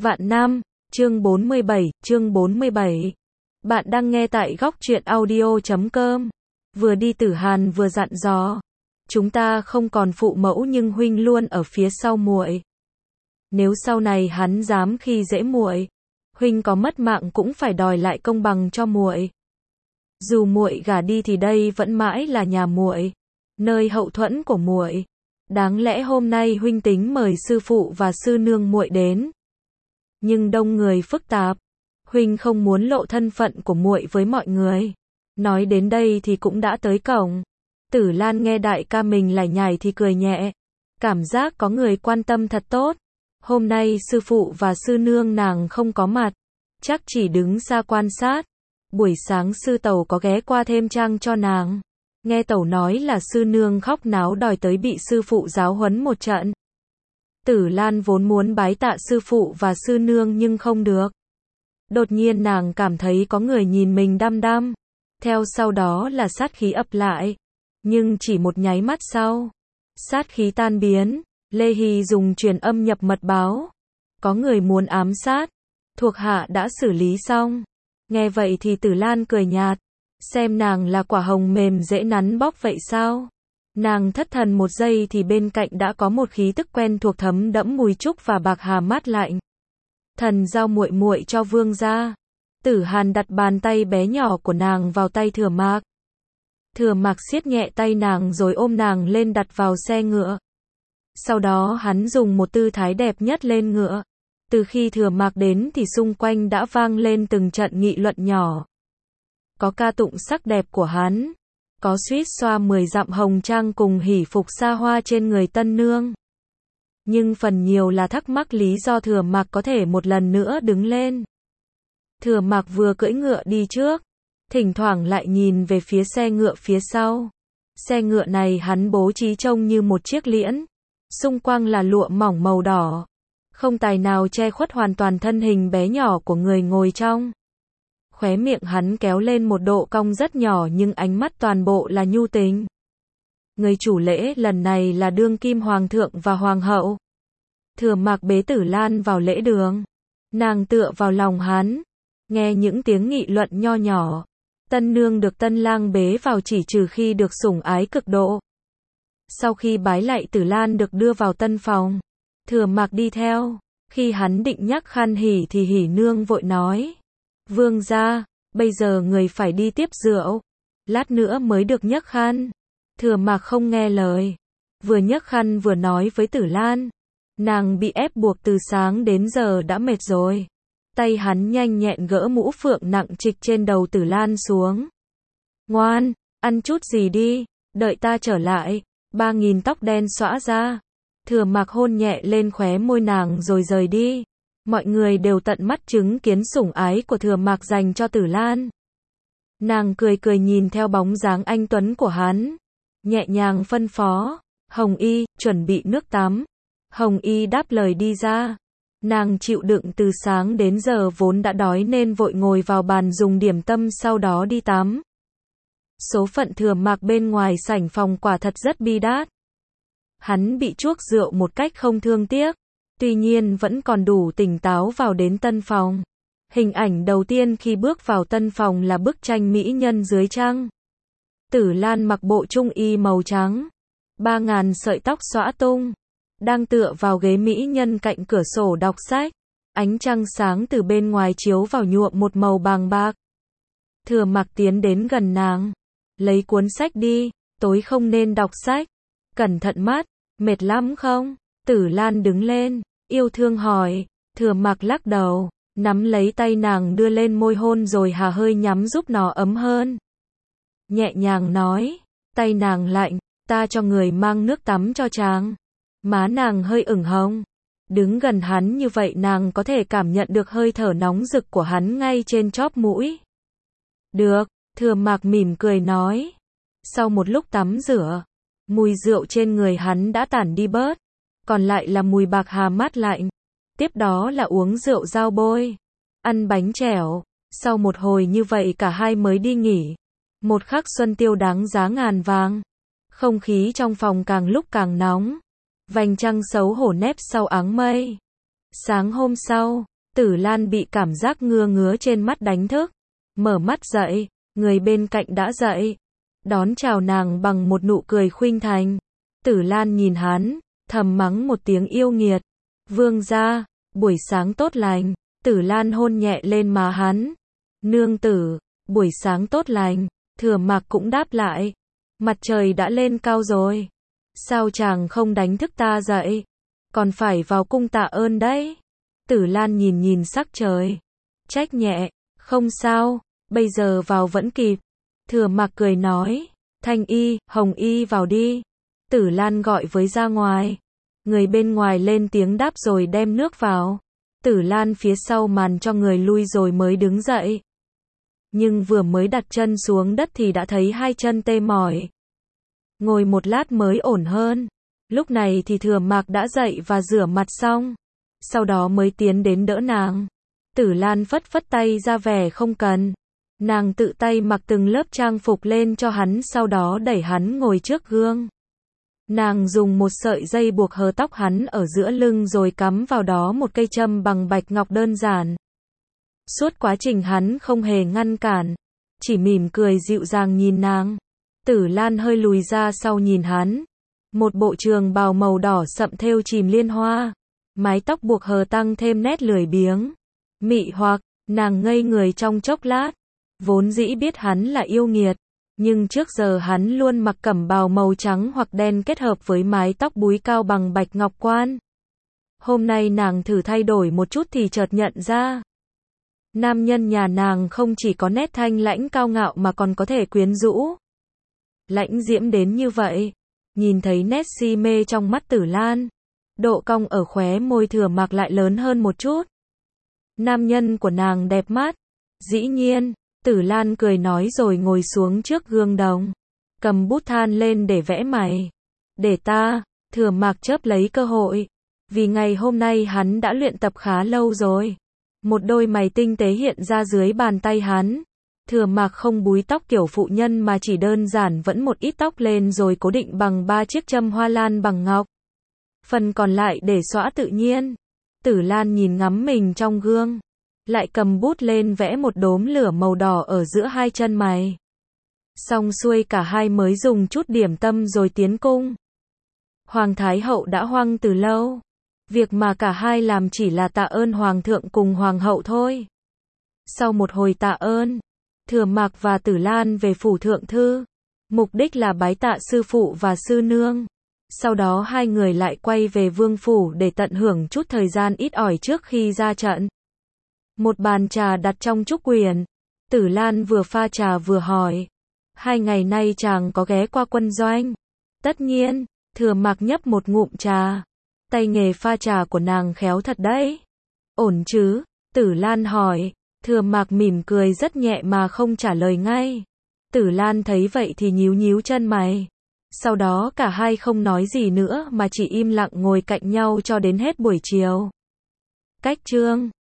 Vạn Nam, chương 47. Bạn đang nghe tại góc truyện audio.com. Vừa đi Tử Hàn vừa dặn dò. Chúng ta không còn phụ mẫu nhưng huynh luôn ở phía sau muội. Nếu sau này hắn dám khi dễ muội, huynh có mất mạng cũng phải đòi lại công bằng cho muội. Dù muội gả đi thì đây vẫn mãi là nhà muội, nơi hậu thuẫn của muội. Đáng lẽ hôm nay huynh tính mời sư phụ và sư nương muội đến, nhưng đông người phức tạp, huynh không muốn lộ thân phận của muội với mọi người. Nói đến đây thì cũng đã tới cổng. Tử Lan nghe đại ca mình lải nhải thì cười nhẹ, cảm giác có người quan tâm thật tốt. Hôm nay sư phụ và sư nương nàng không có mặt, chắc chỉ đứng xa quan sát. Buổi sáng sư tẩu có ghé qua thêm trang cho nàng. Nghe tẩu nói là sư nương khóc náo đòi tới bị sư phụ giáo huấn một trận. Tử Lan vốn muốn bái tạ sư phụ và sư nương nhưng không được. Đột nhiên nàng cảm thấy có người nhìn mình đăm đăm. Theo sau đó là sát khí ập lại. Nhưng chỉ một nháy mắt sau, sát khí tan biến. Lê Hy dùng truyền âm nhập mật báo. Có người muốn ám sát. Thuộc hạ đã xử lý xong. Nghe vậy thì Tử Lan cười nhạt. Xem nàng là quả hồng mềm dễ nắn bóp vậy sao? Nàng thất thần một giây thì bên cạnh đã có một khí tức quen thuộc thấm đẫm mùi trúc và bạc hà mát lạnh. Thần giao muội muội cho vương gia. Tử Hàn đặt bàn tay bé nhỏ của nàng vào tay Thừa Mạc. Thừa Mạc siết nhẹ tay nàng rồi ôm nàng lên đặt vào xe ngựa. Sau đó hắn dùng một tư thái đẹp nhất lên ngựa. Từ khi Thừa Mạc đến thì xung quanh đã vang lên từng trận nghị luận nhỏ. Có ca tụng sắc đẹp của hắn, có suýt xoa 10 dặm hồng trang cùng hỉ phục xa hoa trên người tân nương. Nhưng phần nhiều là thắc mắc lý do Thừa Mạc có thể một lần nữa đứng lên. Thừa Mạc vừa cưỡi ngựa đi trước, thỉnh thoảng lại nhìn về phía xe ngựa phía sau. Xe ngựa này hắn bố trí trông như một chiếc liễn, xung quanh là lụa mỏng màu đỏ, không tài nào che khuất hoàn toàn thân hình bé nhỏ của người ngồi trong. Khóe miệng hắn kéo lên một độ cong rất nhỏ nhưng ánh mắt toàn bộ là nhu tình. Người chủ lễ lần này là đương kim hoàng thượng và hoàng hậu. Thừa Mạc bế Tử Lan vào lễ đường. Nàng tựa vào lòng hắn, nghe những tiếng nghị luận nho nhỏ. Tân nương được tân lang bế vào chỉ trừ khi được sủng ái cực độ. Sau khi bái lạy Tử Lan được đưa vào tân phòng. Thừa Mạc đi theo. Khi hắn định nhắc khăn hỉ thì hỉ nương vội nói. Vương gia, bây giờ người phải đi tiếp rượu. Lát nữa mới được nhấc khăn. Thừa Mạc không nghe lời. Vừa nhấc khăn vừa nói với Tử Lan. Nàng bị ép buộc từ sáng đến giờ đã mệt rồi. Tay hắn nhanh nhẹn gỡ mũ phượng nặng trịch trên đầu Tử Lan xuống. Ngoan, ăn chút gì đi, đợi ta trở lại. 3.000 tóc đen xõa ra. Thừa Mạc hôn nhẹ lên khóe môi nàng rồi rời đi. Mọi người đều tận mắt chứng kiến sủng ái của Thừa Mạc dành cho Tử Lan. Nàng cười cười nhìn theo bóng dáng anh tuấn của hắn, nhẹ nhàng phân phó, Hồng Y, chuẩn bị nước tắm. Hồng Y đáp lời đi ra. Nàng chịu đựng từ sáng đến giờ vốn đã đói nên vội ngồi vào bàn dùng điểm tâm sau đó đi tắm. Số phận Thừa Mạc bên ngoài sảnh phòng quả thật rất bi đát. Hắn bị chuốc rượu một cách không thương tiếc. Tuy nhiên vẫn còn đủ tỉnh táo vào đến tân phòng. Hình ảnh đầu tiên khi bước vào tân phòng là bức tranh mỹ nhân dưới trăng. Tử Lan mặc bộ trung y màu trắng, 3.000 sợi tóc xõa tung, đang tựa vào ghế mỹ nhân cạnh cửa sổ đọc sách. Ánh trăng sáng từ bên ngoài chiếu vào nhuộm một màu bàng bạc. Thừa Mạc tiến đến gần nàng. Lấy cuốn sách đi, tối không nên đọc sách. Cẩn thận mắt, mệt lắm không? Tử Lan đứng lên, yêu thương hỏi. Thừa Mạc lắc đầu, nắm lấy tay nàng đưa lên môi hôn rồi hà hơi nhắm giúp nó ấm hơn. Nhẹ nhàng nói, tay nàng lạnh, ta cho người mang nước tắm cho chàng. Má nàng hơi ửng hồng. Đứng gần hắn như vậy nàng có thể cảm nhận được hơi thở nóng rực của hắn ngay trên chóp mũi. Được, Thừa Mạc mỉm cười nói. Sau một lúc tắm rửa, mùi rượu trên người hắn đã tản đi bớt. Còn lại là mùi bạc hà mát lạnh. Tiếp đó là uống rượu rau bôi, ăn bánh chèo. Sau một hồi như vậy cả hai mới đi nghỉ. Một khắc xuân tiêu đáng giá ngàn vàng. Không khí trong phòng càng lúc càng nóng. Vành trăng xấu hổ nép sau áng mây. Sáng hôm sau, Tử Lan bị cảm giác ngứa ngứa trên mắt đánh thức. Mở mắt dậy, người bên cạnh đã dậy. Đón chào nàng bằng một nụ cười khuynh thành. Tử Lan nhìn hắn, thầm mắng một tiếng yêu nghiệt. Vương gia, buổi sáng tốt lành. Tử Lan hôn nhẹ lên má hắn. Nương tử, buổi sáng tốt lành. Thừa Mạc cũng đáp lại. Mặt trời đã lên cao rồi. Sao chàng không đánh thức ta dậy? Còn phải vào cung tạ ơn đấy. Tử Lan nhìn nhìn sắc trời. Trách nhẹ, không sao, bây giờ vào vẫn kịp. Thừa Mạc cười nói, Thanh Y, Hồng Y vào đi. Tử Lan gọi với ra ngoài. Người bên ngoài lên tiếng đáp rồi đem nước vào. Tử Lan phía sau màn cho người lui rồi mới đứng dậy. Nhưng vừa mới đặt chân xuống đất thì đã thấy hai chân tê mỏi. Ngồi một lát mới ổn hơn. Lúc này thì Thừa Mạc đã dậy và rửa mặt xong. Sau đó mới tiến đến đỡ nàng. Tử Lan phất phất tay ra vẻ không cần. Nàng tự tay mặc từng lớp trang phục lên cho hắn, sau đó đẩy hắn ngồi trước gương. Nàng dùng một sợi dây buộc hờ tóc hắn ở giữa lưng rồi cắm vào đó một cây châm bằng bạch ngọc đơn giản. Suốt quá trình hắn không hề ngăn cản, chỉ mỉm cười dịu dàng nhìn nàng. Tử Lan hơi lùi ra sau nhìn hắn. Một bộ trường bào màu đỏ sậm thêu chìm liên hoa. Mái tóc buộc hờ tăng thêm nét lười biếng. Mị hoặc, nàng ngây người trong chốc lát. Vốn dĩ biết hắn là yêu nghiệt, nhưng trước giờ hắn luôn mặc cẩm bào màu trắng hoặc đen kết hợp với mái tóc búi cao bằng bạch ngọc quan. Hôm nay nàng thử thay đổi một chút thì chợt nhận ra. Nam nhân nhà nàng không chỉ có nét thanh lãnh cao ngạo mà còn có thể quyến rũ. Lãnh diễm đến như vậy. Nhìn thấy nét si mê trong mắt Tử Lan. Độ cong ở khóe môi Thừa Mạc lại lớn hơn một chút. Nam nhân của nàng đẹp mắt. Dĩ nhiên, Tử Lan cười nói rồi ngồi xuống trước gương đồng. Cầm bút than lên để vẽ mày. Để ta, Thừa Mạc chớp lấy cơ hội. Vì ngày hôm nay hắn đã luyện tập khá lâu rồi. Một đôi mày tinh tế hiện ra dưới bàn tay hắn. Thừa Mạc không búi tóc kiểu phụ nhân mà chỉ đơn giản vẫn một ít tóc lên rồi cố định bằng 3 chiếc châm hoa lan bằng ngọc. Phần còn lại để xõa tự nhiên. Tử Lan nhìn ngắm mình trong gương. Lại cầm bút lên vẽ một đốm lửa màu đỏ ở giữa hai chân mày. Xong xuôi cả hai mới dùng chút điểm tâm rồi tiến cung. Hoàng Thái Hậu đã hoang từ lâu. Việc mà cả hai làm chỉ là tạ ơn Hoàng thượng cùng Hoàng hậu thôi. Sau một hồi tạ ơn, Thừa Mạc và Tử Lan về phủ thượng thư. Mục đích là bái tạ sư phụ và sư nương. Sau đó hai người lại quay về vương phủ để tận hưởng chút thời gian ít ỏi trước khi ra trận. Một bàn trà đặt trong trúc quyền. Tử Lan vừa pha trà vừa hỏi. 2 ngày nay chàng có ghé qua quân doanh? Tất nhiên, Thừa Mạc nhấp một ngụm trà. Tay nghề pha trà của nàng khéo thật đấy. Ổn chứ? Tử Lan hỏi. Thừa Mạc mỉm cười rất nhẹ mà không trả lời ngay. Tử Lan thấy vậy thì nhíu nhíu chân mày. Sau đó cả hai không nói gì nữa mà chỉ im lặng ngồi cạnh nhau cho đến hết buổi chiều. Cách chương